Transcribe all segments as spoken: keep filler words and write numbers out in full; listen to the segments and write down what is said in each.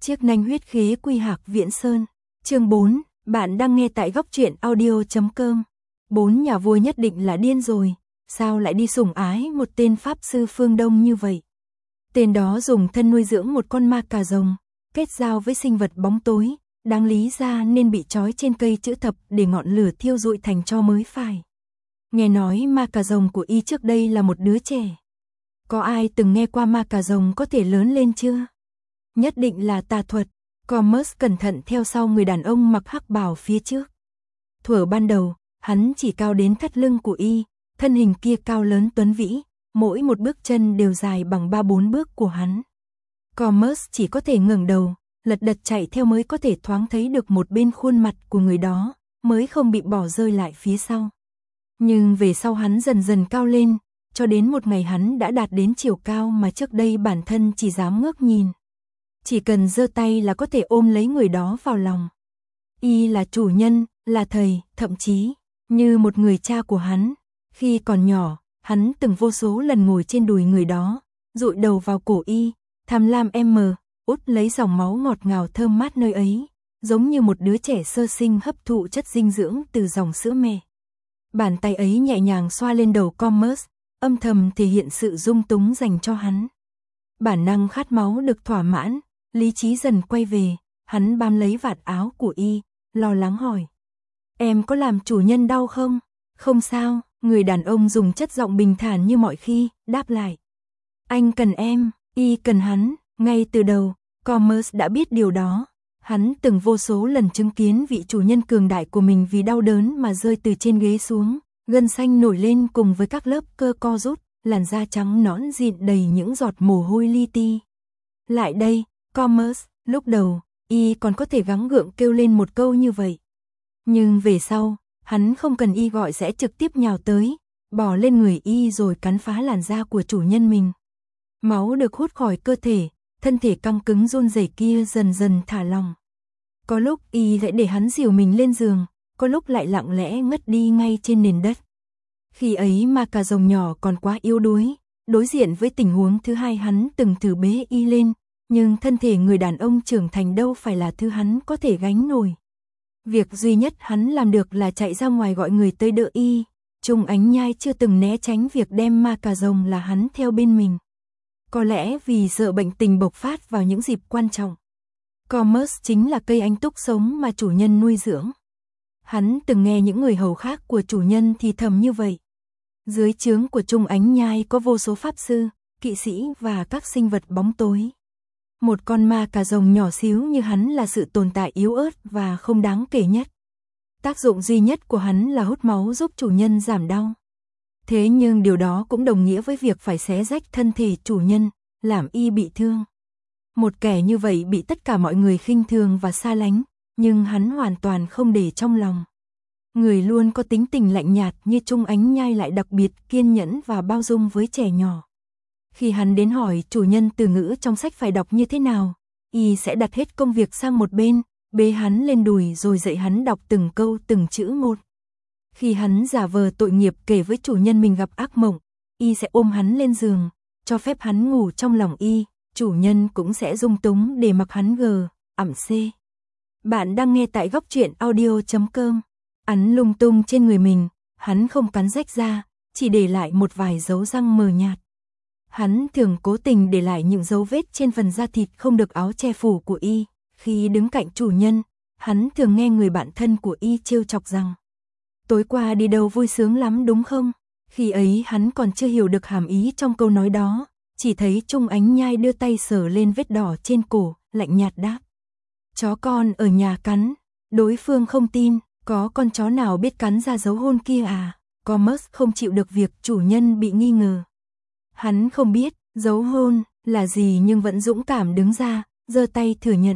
Chiếc nanh huyết khế quy hạc viễn sơn. Chương bốn, bạn đang nghe tại góc truyện audio chấm com. Bốn nhà vua nhất định là điên rồi, sao lại đi sủng ái một tên pháp sư phương Đông như vậy? Tên đó dùng thân nuôi dưỡng một con ma cà rồng, kết giao với sinh vật bóng tối, đáng lý ra nên bị trói trên cây chữ thập để ngọn lửa thiêu rụi thành tro mới phải. Nghe nói ma cà rồng của y trước đây là một đứa trẻ. Có ai từng nghe qua ma cà rồng có thể lớn lên chưa? Nhất định là tà thuật. Commerce cẩn thận theo sau người đàn ông mặc hắc bào phía trước. Thuở ban đầu, hắn chỉ cao đến thắt lưng của y, thân hình kia cao lớn tuấn vĩ, mỗi một bước chân đều dài bằng ba bốn bước của hắn. Commerce chỉ có thể ngẩng đầu, lật đật chạy theo mới có thể thoáng thấy được một bên khuôn mặt của người đó, mới không bị bỏ rơi lại phía sau. Nhưng về sau hắn dần dần cao lên, cho đến một ngày hắn đã đạt đến chiều cao mà trước đây bản thân chỉ dám ngước nhìn. Chỉ cần giơ tay là có thể ôm lấy người đó vào lòng. Y là chủ nhân, là thầy, thậm chí như một người cha của hắn. Khi còn nhỏ, hắn từng vô số lần ngồi trên đùi người đó, dụi đầu vào cổ y, tham lam em mờ, út lấy dòng máu ngọt ngào thơm mát nơi ấy, giống như một đứa trẻ sơ sinh hấp thụ chất dinh dưỡng từ dòng sữa mẹ. Bàn tay ấy nhẹ nhàng xoa lên đầu Commerce, âm thầm thể hiện sự dung túng dành cho hắn. Bản năng khát máu được thỏa mãn, lý trí dần quay về, hắn bám lấy vạt áo của y, lo lắng hỏi. Em có làm chủ nhân đau không? Không sao, người đàn ông dùng chất giọng bình thản như mọi khi, đáp lại. Anh cần em, y cần hắn, ngay từ đầu, Commerce đã biết điều đó. Hắn từng vô số lần chứng kiến vị chủ nhân cường đại của mình vì đau đớn mà rơi từ trên ghế xuống, gân xanh nổi lên cùng với các lớp cơ co rút, làn da trắng nõn dịn đầy những giọt mồ hôi li ti. Lại đây, Commerce, lúc đầu, y còn có thể gắng gượng kêu lên một câu như vậy. Nhưng về sau, hắn không cần y gọi sẽ trực tiếp nhào tới, bò lên người y rồi cắn phá làn da của chủ nhân mình. Máu được hút khỏi cơ thể, thân thể căng cứng run rẩy kia dần dần thả lỏng. Có lúc y lại để hắn dìu mình lên giường, có lúc lại lặng lẽ ngất đi ngay trên nền đất. Khi ấy ma cà rồng nhỏ còn quá yếu đuối, đối diện với tình huống thứ hai hắn từng thử bế y lên, nhưng thân thể người đàn ông trưởng thành đâu phải là thứ hắn có thể gánh nổi. Việc duy nhất hắn làm được là chạy ra ngoài gọi người tới đỡ y. Trung Ánh Nhai chưa từng né tránh việc đem ma cà rồng là hắn theo bên mình. Có lẽ vì sợ bệnh tình bộc phát vào những dịp quan trọng. Commerce chính là cây anh túc sống mà chủ nhân nuôi dưỡng. Hắn từng nghe những người hầu khác của chủ nhân thì thầm như vậy. Dưới trướng của Trung Ánh Nhai có vô số pháp sư, kỵ sĩ và các sinh vật bóng tối. Một con ma cà rồng nhỏ xíu như hắn là sự tồn tại yếu ớt và không đáng kể nhất. Tác dụng duy nhất của hắn là hút máu giúp chủ nhân giảm đau. Thế nhưng điều đó cũng đồng nghĩa với việc phải xé rách thân thể chủ nhân, làm y bị thương. Một kẻ như vậy bị tất cả mọi người khinh thường và xa lánh, nhưng hắn hoàn toàn không để trong lòng. Người luôn có tính tình lạnh nhạt như Trung Ánh Nhai lại đặc biệt kiên nhẫn và bao dung với trẻ nhỏ. Khi hắn đến hỏi chủ nhân từ ngữ trong sách phải đọc như thế nào, y sẽ đặt hết công việc sang một bên, bế hắn lên đùi rồi dạy hắn đọc từng câu từng chữ một. Khi hắn giả vờ tội nghiệp kể với chủ nhân mình gặp ác mộng, y sẽ ôm hắn lên giường, cho phép hắn ngủ trong lòng y, chủ nhân cũng sẽ dung túng để mặc hắn gờ, ẩm xê. Bạn đang nghe tại góc truyện audio chấm com. Ắn lung tung trên người mình, hắn không cắn rách ra, chỉ để lại một vài dấu răng mờ nhạt. Hắn thường cố tình để lại những dấu vết trên phần da thịt không được áo che phủ của y. Khi đứng cạnh chủ nhân, hắn thường nghe người bạn thân của y trêu chọc rằng: tối qua đi đâu vui sướng lắm đúng không? Khi ấy hắn còn chưa hiểu được hàm ý trong câu nói đó, chỉ thấy Trung Ánh Nhai đưa tay sờ lên vết đỏ trên cổ, lạnh nhạt đáp: chó con ở nhà cắn. Đối phương không tin, có con chó nào biết cắn ra dấu hôn kia à? Commerce không chịu được việc chủ nhân bị nghi ngờ. Hắn không biết dấu hôn là gì nhưng vẫn dũng cảm đứng ra, giơ tay thừa nhận.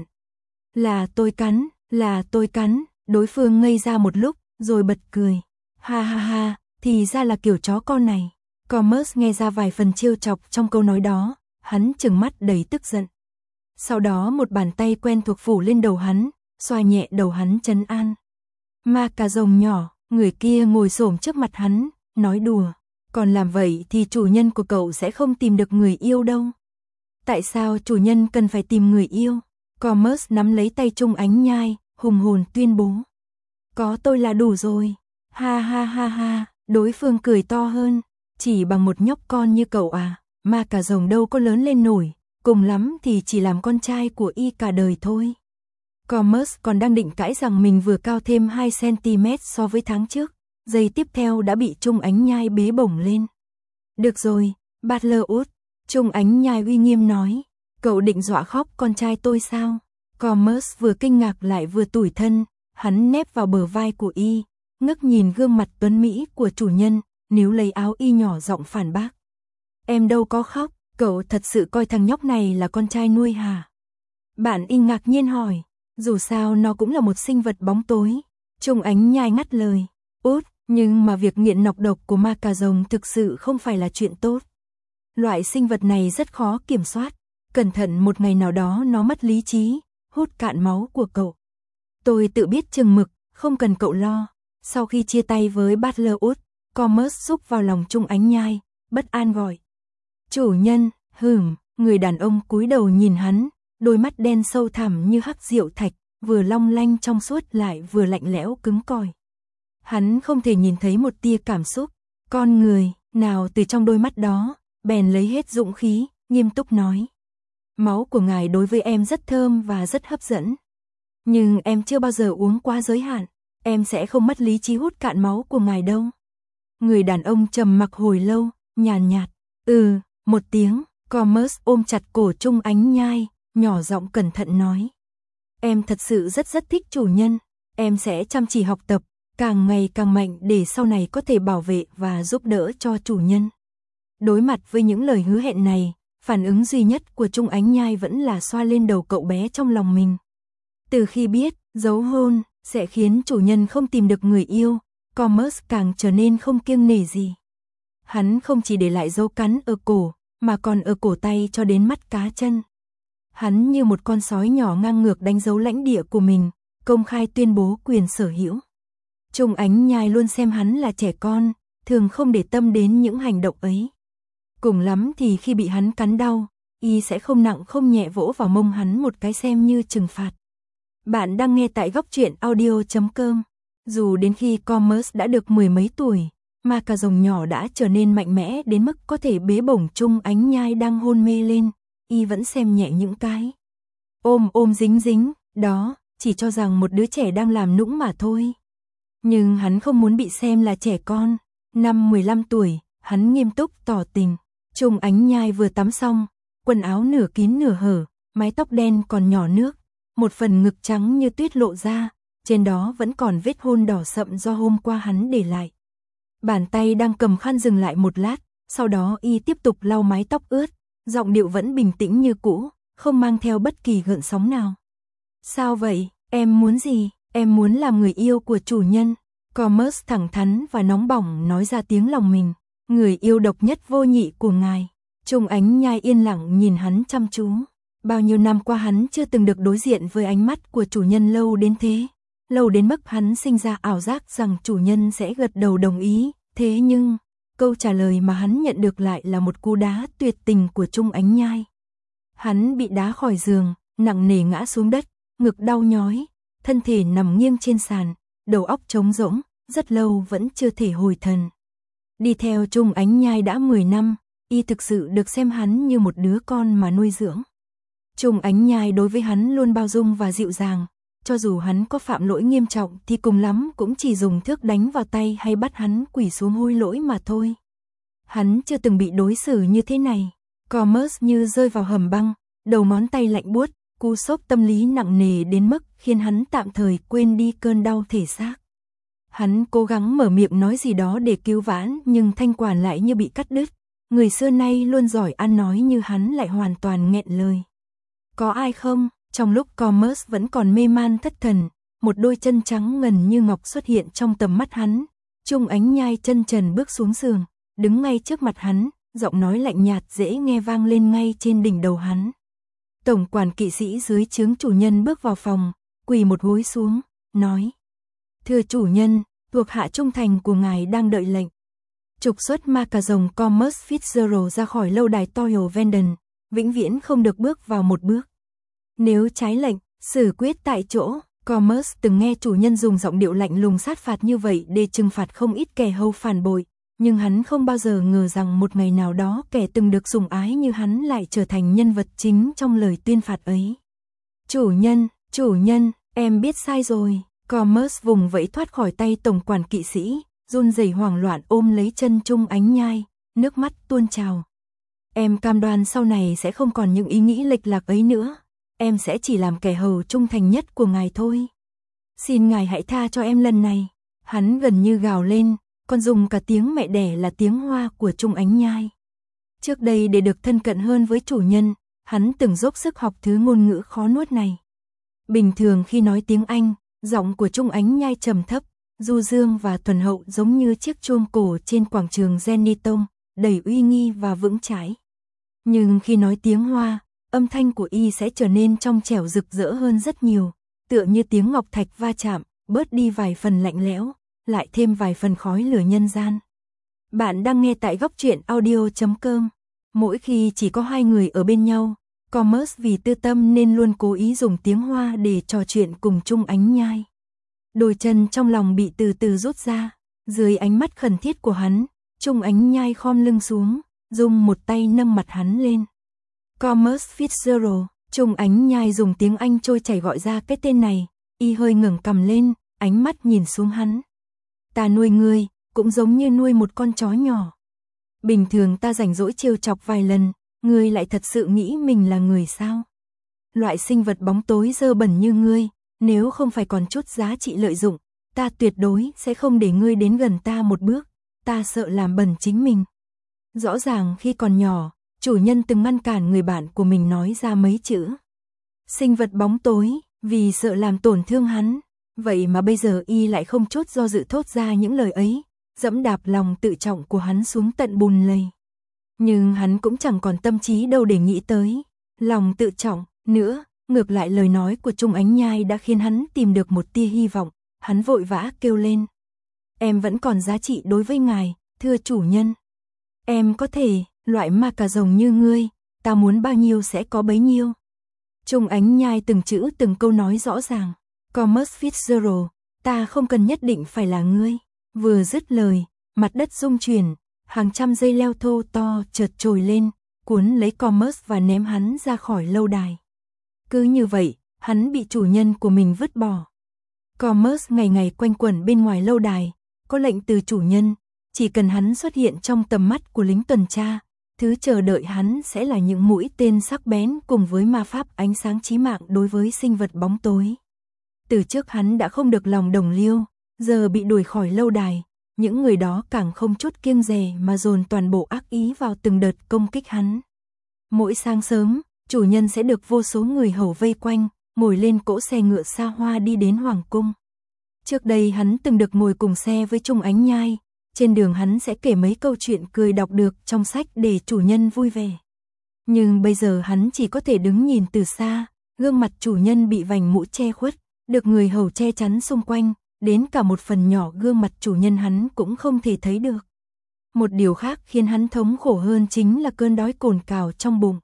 Là tôi cắn, là tôi cắn. Đối phương ngây ra một lúc, rồi bật cười. Ha ha ha, thì ra là kiểu chó con này. Commerce nghe ra vài phần trêu chọc trong câu nói đó, hắn trừng mắt đầy tức giận. Sau đó một bàn tay quen thuộc phủ lên đầu hắn, xoa nhẹ đầu hắn trấn an. Ma cà rồng nhỏ, người kia ngồi xổm trước mặt hắn, nói đùa. Còn làm vậy thì chủ nhân của cậu sẽ không tìm được người yêu đâu. Tại sao chủ nhân cần phải tìm người yêu? Commerce nắm lấy tay Trung Ánh Nhai, hùng hồn tuyên bố. Có tôi là đủ rồi. Ha ha ha ha, đối phương cười to hơn. Chỉ bằng một nhóc con như cậu à, mà cả rồng đâu có lớn lên nổi, cùng lắm thì chỉ làm con trai của y cả đời thôi. Commerce còn đang định cãi rằng mình vừa cao thêm hai xăng-ti-mét so với tháng trước, giây tiếp theo đã bị Trung Ánh Nhai bế bổng lên. Được rồi, Butlerwood, Trung Ánh Nhai uy nghiêm nói, cậu định dọa khóc con trai tôi sao? Commerce vừa kinh ngạc lại vừa tủi thân, hắn nép vào bờ vai của y, ngước nhìn gương mặt tuấn mỹ của chủ nhân, níu lấy áo y nhỏ giọng phản bác. Em đâu có khóc, cậu thật sự coi thằng nhóc này là con trai nuôi hả? Bạn y ngạc nhiên hỏi, dù sao nó cũng là một sinh vật bóng tối. Trung Ánh Nhai ngắt lời, út, nhưng mà việc nghiện nọc độc của ma cà rồng thực sự không phải là chuyện tốt. Loại sinh vật này rất khó kiểm soát, cẩn thận một ngày nào đó nó mất lý trí, hút cạn máu của cậu. Tôi tự biết chừng mực, không cần cậu lo. Sau khi chia tay với Butlerwood, Commerce xúc vào lòng Trung Ánh Nhai, bất an gọi. Chủ nhân, hửm, người đàn ông cúi đầu nhìn hắn, đôi mắt đen sâu thẳm như hắc diệu thạch, vừa long lanh trong suốt lại vừa lạnh lẽo cứng cỏi. Hắn không thể nhìn thấy một tia cảm xúc, con người, nào từ trong đôi mắt đó, bèn lấy hết dũng khí, nghiêm túc nói. Máu của ngài đối với em rất thơm và rất hấp dẫn. Nhưng em chưa bao giờ uống quá giới hạn, em sẽ không mất lý trí hút cạn máu của ngài đâu. Người đàn ông trầm mặc hồi lâu, nhàn nhạt, ừ, một tiếng, Commerce ôm chặt cổ Trung Ánh Nhai, nhỏ giọng cẩn thận nói. Em thật sự rất rất thích chủ nhân, em sẽ chăm chỉ học tập, càng ngày càng mạnh để sau này có thể bảo vệ và giúp đỡ cho chủ nhân. Đối mặt với những lời hứa hẹn này, phản ứng duy nhất của Trung Ánh Nhai vẫn là xoa lên đầu cậu bé trong lòng mình. Từ khi biết, giấu hôn sẽ khiến chủ nhân không tìm được người yêu, Commerce càng trở nên không kiêng nể gì. Hắn không chỉ để lại dấu cắn ở cổ, mà còn ở cổ tay cho đến mắt cá chân. Hắn như một con sói nhỏ ngang ngược đánh dấu lãnh địa của mình, công khai tuyên bố quyền sở hữu. Trung Ánh Nhai luôn xem hắn là trẻ con, thường không để tâm đến những hành động ấy. Cùng lắm thì khi bị hắn cắn đau, y sẽ không nặng không nhẹ vỗ vào mông hắn một cái xem như trừng phạt. Bạn đang nghe tại góc truyện audio chấm com. Dù đến khi Commerce đã được mười mấy tuổi, mà cà rồng nhỏ đã trở nên mạnh mẽ đến mức có thể bế bổng Trung Ánh Nhai đang hôn mê lên, y vẫn xem nhẹ những cái ôm ôm dính dính, đó, chỉ cho rằng một đứa trẻ đang làm nũng mà thôi. Nhưng hắn không muốn bị xem là trẻ con. Năm mười lăm tuổi, hắn nghiêm túc tỏ tình. Trung Ánh Nhai vừa tắm xong, quần áo nửa kín nửa hở, mái tóc đen còn nhỏ nước, một phần ngực trắng như tuyết lộ ra, trên đó vẫn còn vết hôn đỏ sậm do hôm qua hắn để lại. Bàn tay đang cầm khăn dừng lại một lát, sau đó y tiếp tục lau mái tóc ướt, giọng điệu vẫn bình tĩnh như cũ, không mang theo bất kỳ gợn sóng nào. Sao vậy, em muốn gì? Em muốn làm người yêu của chủ nhân. Commerce thẳng thắn và nóng bỏng nói ra tiếng lòng mình. Người yêu độc nhất vô nhị của ngài. Trung Ánh Nhai yên lặng nhìn hắn chăm chú. Bao nhiêu năm qua hắn chưa từng được đối diện với ánh mắt của chủ nhân lâu đến thế. Lâu đến mức hắn sinh ra ảo giác rằng chủ nhân sẽ gật đầu đồng ý. Thế nhưng, câu trả lời mà hắn nhận được lại là một cú đá tuyệt tình của Trung Ánh Nhai. Hắn bị đá khỏi giường, nặng nề ngã xuống đất, ngực đau nhói, thân thể nằm nghiêng trên sàn, đầu óc trống rỗng, rất lâu vẫn chưa thể hồi thần. Đi theo Trung Ánh Nhai đã mười năm, y thực sự được xem hắn như một đứa con mà nuôi dưỡng. Trung Ánh Nhai đối với hắn luôn bao dung và dịu dàng, cho dù hắn có phạm lỗi nghiêm trọng thì cùng lắm cũng chỉ dùng thước đánh vào tay hay bắt hắn quỳ xuống hối lỗi mà thôi. Hắn chưa từng bị đối xử như thế này. Commerce như rơi vào hầm băng, đầu ngón tay lạnh buốt, cú sốc tâm lý nặng nề đến mức khiến hắn tạm thời quên đi cơn đau thể xác. Hắn cố gắng mở miệng nói gì đó để cứu vãn nhưng thanh quản lại như bị cắt đứt. Người xưa nay luôn giỏi ăn nói như hắn lại hoàn toàn nghẹn lời. Có ai không? Trong lúc Commerce vẫn còn mê man thất thần, một đôi chân trắng ngần như ngọc xuất hiện trong tầm mắt hắn. Trung Ánh Nhai chân trần bước xuống giường, đứng ngay trước mặt hắn, giọng nói lạnh nhạt dễ nghe vang lên ngay trên đỉnh đầu hắn. Tổng quản kỵ sĩ dưới trướng chủ nhân bước vào phòng, quỳ một gối xuống, nói: "Thưa chủ nhân, thuộc hạ trung thành của ngài đang đợi lệnh." Trục xuất ma cà rồng Commerce Fitzgerald ra khỏi lâu đài Toyal Vendon, vĩnh viễn không được bước vào một bước. Nếu trái lệnh, xử quyết tại chỗ. Commerce từng nghe chủ nhân dùng giọng điệu lạnh lùng sát phạt như vậy để trừng phạt không ít kẻ hầu phản bội, nhưng hắn không bao giờ ngờ rằng một ngày nào đó kẻ từng được sủng ái như hắn lại trở thành nhân vật chính trong lời tuyên phạt ấy. Chủ nhân, chủ nhân, em biết sai rồi. Commerce vùng vẫy thoát khỏi tay tổng quản kỵ sĩ, run rẩy hoảng loạn ôm lấy chân Trung Ánh Nhai, nước mắt tuôn trào. Em cam đoan sau này sẽ không còn những ý nghĩ lệch lạc ấy nữa. Em sẽ chỉ làm kẻ hầu trung thành nhất của ngài thôi. Xin ngài hãy tha cho em lần này. Hắn gần như gào lên, còn dùng cả tiếng mẹ đẻ là tiếng Hoa của Trung Ánh Nhai. Trước đây để được thân cận hơn với chủ nhân, hắn từng dốc sức học thứ ngôn ngữ khó nuốt này. Bình thường khi nói tiếng Anh, giọng của Trung Ánh Nhai trầm thấp, du dương và thuần hậu giống như chiếc chuông cổ trên quảng trường Zeniton, đầy uy nghi và vững chãi. Nhưng khi nói tiếng Hoa, âm thanh của y sẽ trở nên trong trẻo rực rỡ hơn rất nhiều, tựa như tiếng ngọc thạch va chạm, bớt đi vài phần lạnh lẽo, lại thêm vài phần khói lửa nhân gian. Bạn đang nghe tại góc truyện audio chấm com. Mỗi khi chỉ có hai người ở bên nhau, Commerce vì tư tâm nên luôn cố ý dùng tiếng Hoa để trò chuyện cùng Trung Ánh Nhai. Đôi chân trong lòng bị từ từ rút ra, dưới ánh mắt khẩn thiết của hắn, Trung Ánh Nhai khom lưng xuống, dùng một tay nâng mặt hắn lên. Commerce Fitzgerald, Trung Ánh Nhai dùng tiếng Anh trôi chảy gọi ra cái tên này, y hơi ngẩng cằm lên, ánh mắt nhìn xuống hắn. Ta nuôi ngươi, cũng giống như nuôi một con chó nhỏ. Bình thường ta rảnh rỗi trêu chọc vài lần, ngươi lại thật sự nghĩ mình là người sao? Loại sinh vật bóng tối dơ bẩn như ngươi, nếu không phải còn chút giá trị lợi dụng, ta tuyệt đối sẽ không để ngươi đến gần ta một bước, ta sợ làm bẩn chính mình. Rõ ràng khi còn nhỏ, chủ nhân từng ngăn cản người bạn của mình nói ra mấy chữ. Sinh vật bóng tối, vì sợ làm tổn thương hắn, vậy mà bây giờ y lại không chút do dự thốt ra những lời ấy, dẫm đạp lòng tự trọng của hắn xuống tận bùn lầy. Nhưng hắn cũng chẳng còn tâm trí đâu để nghĩ tới lòng tự trọng nữa, ngược lại lời nói của Trung Ánh Nhai đã khiến hắn tìm được một tia hy vọng, hắn vội vã kêu lên. Em vẫn còn giá trị đối với ngài, thưa chủ nhân. Em có thể, loại ma cà rồng như ngươi, ta muốn bao nhiêu sẽ có bấy nhiêu. Trung Ánh Nhai từng chữ từng câu nói rõ ràng. Commerce Fitzgerald, ta không cần nhất định phải là ngươi. Vừa dứt lời, mặt đất rung chuyển, hàng trăm dây leo thô to chợt trồi lên, cuốn lấy Commerce và ném hắn ra khỏi lâu đài. Cứ như vậy, hắn bị chủ nhân của mình vứt bỏ. Commerce ngày ngày quanh quẩn bên ngoài lâu đài, có lệnh từ chủ nhân, chỉ cần hắn xuất hiện trong tầm mắt của lính tuần tra, thứ chờ đợi hắn sẽ là những mũi tên sắc bén cùng với ma pháp ánh sáng chí mạng đối với sinh vật bóng tối. Từ trước hắn đã không được lòng đồng liêu, giờ bị đuổi khỏi lâu đài, những người đó càng không chút kiêng dè mà dồn toàn bộ ác ý vào từng đợt công kích hắn. Mỗi sáng sớm, chủ nhân sẽ được vô số người hầu vây quanh, ngồi lên cỗ xe ngựa xa hoa đi đến hoàng cung. Trước đây hắn từng được ngồi cùng xe với Trung Ánh Nhai, trên đường hắn sẽ kể mấy câu chuyện cười đọc được trong sách để chủ nhân vui vẻ. Nhưng bây giờ hắn chỉ có thể đứng nhìn từ xa, gương mặt chủ nhân bị vành mũ che khuất, được người hầu che chắn xung quanh, đến cả một phần nhỏ gương mặt chủ nhân hắn cũng không thể thấy được. Một điều khác khiến hắn thống khổ hơn chính là cơn đói cồn cào trong bụng.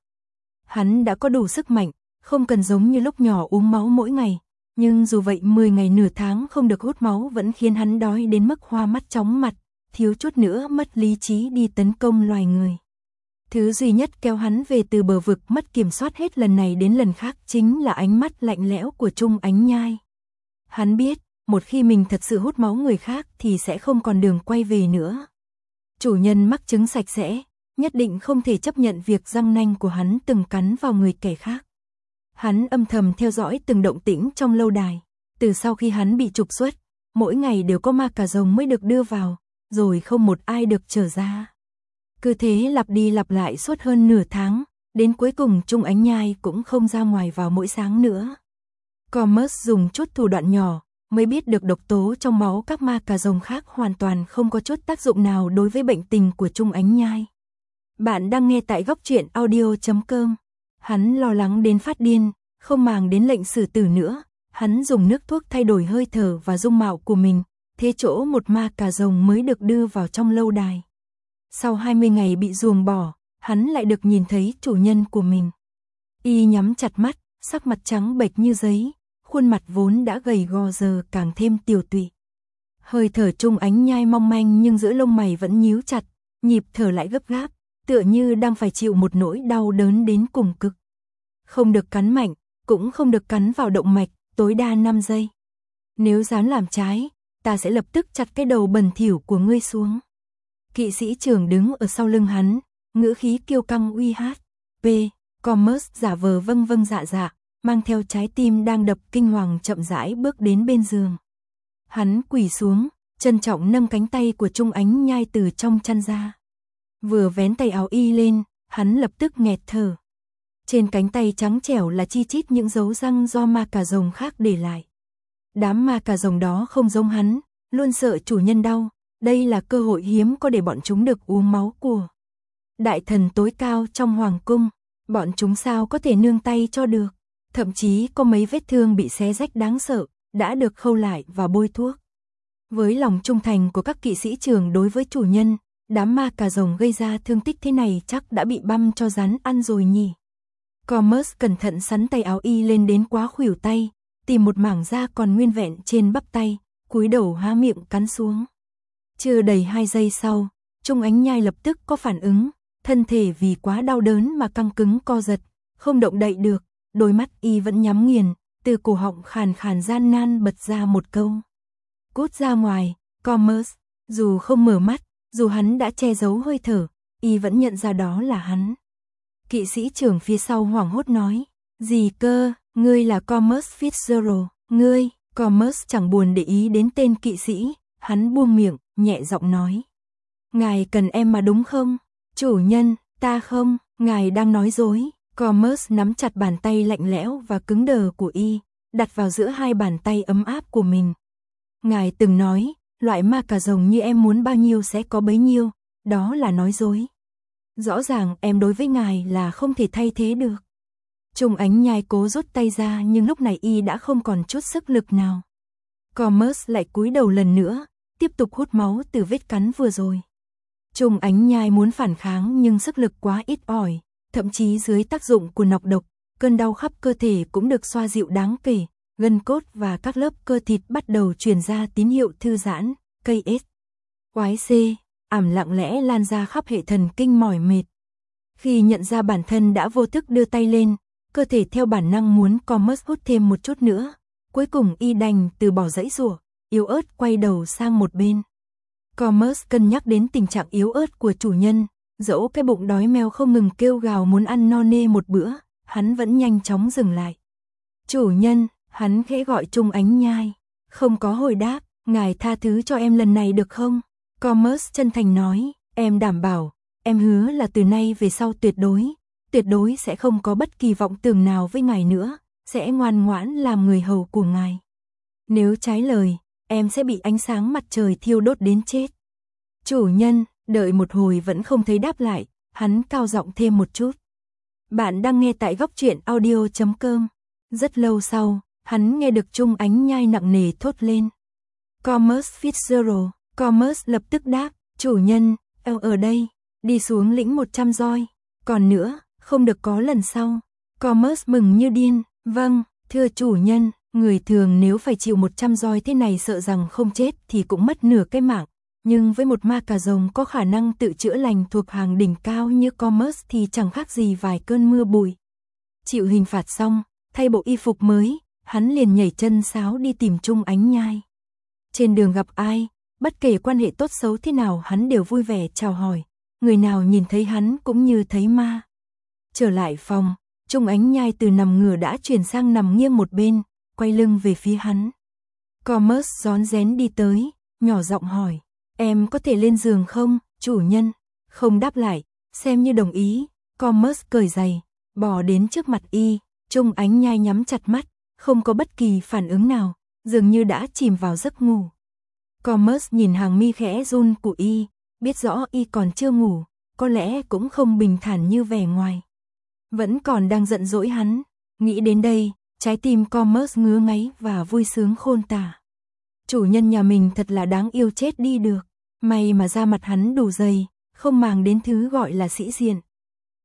Hắn đã có đủ sức mạnh, không cần giống như lúc nhỏ uống máu mỗi ngày, nhưng dù vậy mười ngày nửa tháng không được hút máu vẫn khiến hắn đói đến mức hoa mắt chóng mặt, thiếu chút nữa mất lý trí đi tấn công loài người. Thứ duy nhất kéo hắn về từ bờ vực mất kiểm soát hết lần này đến lần khác chính là ánh mắt lạnh lẽo của Trung Ánh Nhai. Hắn biết, một khi mình thật sự hút máu người khác thì sẽ không còn đường quay về nữa. Chủ nhân mắc chứng sạch sẽ, nhất định không thể chấp nhận việc răng nanh của hắn từng cắn vào người kẻ khác. Hắn âm thầm theo dõi từng động tĩnh trong lâu đài. Từ sau khi hắn bị trục xuất, mỗi ngày đều có ma cà rồng mới được đưa vào, rồi không một ai được trở ra. Cứ thế lặp đi lặp lại suốt hơn nửa tháng, đến cuối cùng Trung Ánh Nhai cũng không ra ngoài vào mỗi sáng nữa. Commerce dùng chút thủ đoạn nhỏ, mới biết được độc tố trong máu các ma cà rồng khác hoàn toàn không có chút tác dụng nào đối với bệnh tình của Trung Ánh Nhai. Bạn đang nghe tại góc truyện audio chấm com. Hắn lo lắng đến phát điên, không màng đến lệnh xử tử nữa, hắn dùng nước thuốc thay đổi hơi thở và dung mạo của mình, thế chỗ một ma cà rồng mới được đưa vào trong lâu đài. Sau hai mươi ngày bị ruồng bỏ, hắn lại được nhìn thấy chủ nhân của mình. Y nhắm chặt mắt, sắc mặt trắng bệch như giấy, khuôn mặt vốn đã gầy gò giờ càng thêm tiều tụy. Hơi thở Trung Ánh Nhai mong manh nhưng giữa lông mày vẫn nhíu chặt, nhịp thở lại gấp gáp, tựa như đang phải chịu một nỗi đau đớn đến cùng cực. Không được cắn mạnh, cũng không được cắn vào động mạch, tối đa năm giây. Nếu dám làm trái, ta sẽ lập tức chặt cái đầu bẩn thỉu của ngươi xuống. Kỵ sĩ trưởng đứng ở sau lưng hắn, ngữ khí kiêu căng uy hát. P. Commerce giả vờ vâng vâng dạ dạ, mang theo trái tim đang đập kinh hoàng chậm rãi bước đến bên giường. Hắn quỳ xuống, trân trọng nâng cánh tay của Trung Ánh Nhai từ trong chăn ra. Vừa vén tay áo y lên, hắn lập tức nghẹt thở. Trên cánh tay trắng trẻo là chi chít những dấu răng do ma cà rồng khác để lại. Đám ma cà rồng đó không giống hắn, luôn sợ chủ nhân đau, đây là cơ hội hiếm có để bọn chúng được uống máu của đại thần tối cao trong hoàng cung, bọn chúng sao có thể nương tay cho được, thậm chí có mấy vết thương bị xé rách đáng sợ, đã được khâu lại và bôi thuốc. Với lòng trung thành của các kỵ sĩ trưởng đối với chủ nhân, đám ma cà rồng gây ra thương tích thế này chắc đã bị băm cho rắn ăn rồi nhỉ. Commerce cẩn thận sắn tay áo y lên đến quá khuỷu tay, tìm một mảng da còn nguyên vẹn trên bắp tay, cúi đầu há miệng cắn xuống. Chưa đầy hai giây sau, Trung Ánh Nhai lập tức có phản ứng, thân thể vì quá đau đớn mà căng cứng co giật, không động đậy được, đôi mắt y vẫn nhắm nghiền, từ cổ họng khàn khàn gian nan bật ra một câu. Cút ra ngoài, Commerce. Dù không mở mắt, dù hắn đã che giấu hơi thở, y vẫn nhận ra đó là hắn. Kỵ sĩ trưởng phía sau hoảng hốt nói, gì cơ, ngươi là Commerce Fitzgerald, ngươi. Commerce chẳng buồn để ý đến tên kỵ sĩ, hắn buông miệng, nhẹ giọng nói. Ngài cần em mà đúng không? Chủ nhân, ta không, ngài đang nói dối. Commerce nắm chặt bàn tay lạnh lẽo và cứng đờ của y, đặt vào giữa hai bàn tay ấm áp của mình. Ngài từng nói, loại ma cà rồng như em muốn bao nhiêu sẽ có bấy nhiêu, đó là nói dối. Rõ ràng em đối với ngài là không thể thay thế được. Trung Ánh Nhai cố rút tay ra nhưng lúc này y đã không còn chút sức lực nào. Commerce lại cúi đầu lần nữa, tiếp tục hút máu từ vết cắn vừa rồi. Trung Ánh Nhai muốn phản kháng nhưng sức lực quá ít ỏi, thậm chí dưới tác dụng của nọc độc, cơn đau khắp cơ thể cũng được xoa dịu đáng kể, gân cốt và các lớp cơ thịt bắt đầu truyền ra tín hiệu thư giãn, cây ết. Quái C, ảm lặng lẽ lan ra khắp hệ thần kinh mỏi mệt. Khi nhận ra bản thân đã vô thức đưa tay lên, cơ thể theo bản năng muốn Commerce hút thêm một chút nữa, cuối cùng y đành từ bỏ dãy giụa, yếu ớt quay đầu sang một bên. Commerce cân nhắc đến tình trạng yếu ớt của chủ nhân, dẫu cái bụng đói meo không ngừng kêu gào muốn ăn no nê một bữa, hắn vẫn nhanh chóng dừng lại. Chủ nhân, hắn khẽ gọi Trung Ánh Nhai, không có hồi đáp, ngài tha thứ cho em lần này được không? Commerce chân thành nói, em đảm bảo, em hứa là từ nay về sau tuyệt đối, tuyệt đối sẽ không có bất kỳ vọng tưởng nào với ngài nữa, sẽ ngoan ngoãn làm người hầu của ngài. Nếu trái lời, em sẽ bị ánh sáng mặt trời thiêu đốt đến chết. Chủ nhân, đợi một hồi vẫn không thấy đáp lại, hắn cao giọng thêm một chút. Bạn đang nghe tại góc truyện audio chấm com. Rất lâu sau, hắn nghe được Trung Ánh Nhai nặng nề thốt lên. Commerce Fitzgerald. Commerce lập tức đáp, chủ nhân, em ở đây, đi xuống lĩnh một trăm roi. Còn nữa, không được có lần sau. Commerce mừng như điên, vâng, thưa chủ nhân, người thường nếu phải chịu một trăm roi thế này sợ rằng không chết thì cũng mất nửa cái mạng. Nhưng với một ma cà rồng có khả năng tự chữa lành thuộc hàng đỉnh cao như Commerce thì chẳng khác gì vài cơn mưa bụi. Chịu hình phạt xong, thay bộ y phục mới, hắn liền nhảy chân sáo đi tìm Trung Ánh Nhai. Trên đường gặp ai, bất kể quan hệ tốt xấu thế nào hắn đều vui vẻ chào hỏi, người nào nhìn thấy hắn cũng như thấy ma. Trở lại phòng, Trung Ánh Nhai từ nằm ngửa đã chuyển sang nằm nghiêng một bên, quay lưng về phía hắn. Commerce rón rén đi tới, nhỏ giọng hỏi, em có thể lên giường không, chủ nhân? Không đáp lại, xem như đồng ý. Commerce cởi giày, bò đến trước mặt y, Trung Ánh Nhai nhắm chặt mắt, không có bất kỳ phản ứng nào, dường như đã chìm vào giấc ngủ. Commerce nhìn hàng mi khẽ run của y, biết rõ y còn chưa ngủ, có lẽ cũng không bình thản như vẻ ngoài. Vẫn còn đang giận dỗi hắn, nghĩ đến đây, trái tim Commerce ngứa ngáy và vui sướng khôn tả. Chủ nhân nhà mình thật là đáng yêu chết đi được, may mà da mặt hắn đủ dày, không màng đến thứ gọi là sĩ diện.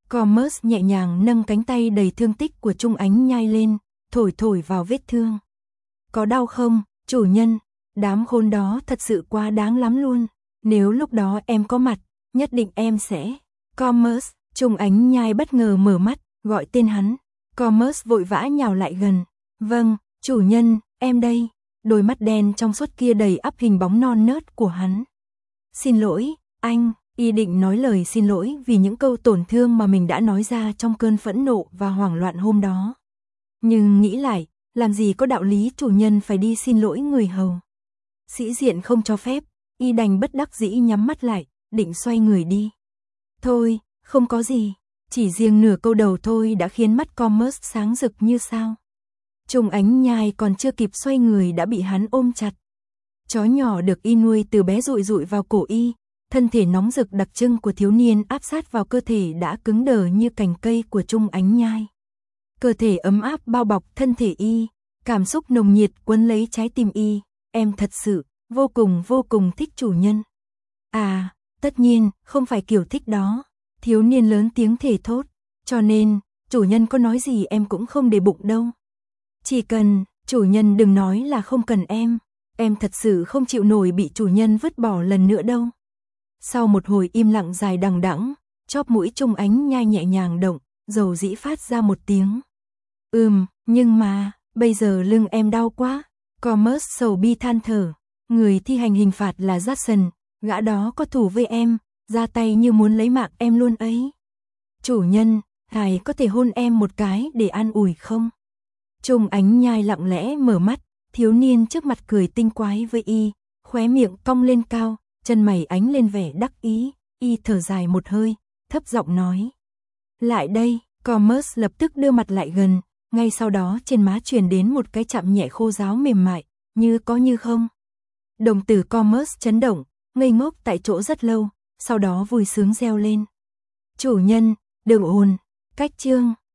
Commerce nhẹ nhàng nâng cánh tay đầy thương tích của Trung Ánh Nhai lên, thổi thổi vào vết thương. Có đau không, chủ nhân? Đám khốn đó thật sự quá đáng lắm luôn. Nếu lúc đó em có mặt, nhất định em sẽ... Commerce, Trung Ánh Nhai bất ngờ mở mắt, gọi tên hắn. Commerce vội vã nhào lại gần. Vâng, chủ nhân, em đây. Đôi mắt đen trong suốt kia đầy ắp hình bóng non nớt của hắn. Xin lỗi, anh. Y định nói lời xin lỗi vì những câu tổn thương mà mình đã nói ra trong cơn phẫn nộ và hoảng loạn hôm đó. Nhưng nghĩ lại, làm gì có đạo lý chủ nhân phải đi xin lỗi người hầu. Sĩ diện không cho phép, Y đành bất đắc dĩ nhắm mắt lại, định xoay người đi. Thôi, không có gì, chỉ riêng nửa câu đầu thôi đã khiến mắt Commerce sáng rực như sao. Trung Ánh Nhai còn chưa kịp xoay người đã bị hắn ôm chặt. Chó nhỏ được Y nuôi từ bé dụi dụi vào cổ Y. Thân thể nóng rực đặc trưng của thiếu niên áp sát vào cơ thể đã cứng đờ như cành cây của Trung Ánh Nhai. Cơ thể ấm áp bao bọc thân thể Y, cảm xúc nồng nhiệt quấn lấy trái tim Y. Em thật sự, vô cùng vô cùng thích chủ nhân. À, tất nhiên, không phải kiểu thích đó. Thiếu niên lớn tiếng thề thốt. Cho nên, chủ nhân có nói gì em cũng không để bụng đâu. Chỉ cần, chủ nhân đừng nói là không cần em. Em thật sự không chịu nổi bị chủ nhân vứt bỏ lần nữa đâu. Sau một hồi im lặng dài đằng đẵng, chóp mũi Trung Ánh Nhai nhẹ nhàng động, dầu dĩ phát ra một tiếng. Ừm, nhưng mà, bây giờ lưng em đau quá. Commerce sầu bi than thở. Người thi hành hình phạt là Jackson, gã đó có thù với em, ra tay như muốn lấy mạng em luôn ấy. Chủ nhân, ngài có thể hôn em một cái để an ủi không? Trung Ánh Nhai lặng lẽ mở mắt, thiếu niên trước mặt cười tinh quái với Y, khóe miệng cong lên cao. Chân mày ánh lên vẻ đắc ý, Y thở dài một hơi, thấp giọng nói. Lại đây, Commerce lập tức đưa mặt lại gần, ngay sau đó trên má truyền đến một cái chạm nhẹ khô ráo mềm mại, như có như không. Đồng tử Commerce chấn động, ngây ngốc tại chỗ rất lâu, sau đó vui sướng reo lên. Chủ nhân, đừng ồn, cách chương.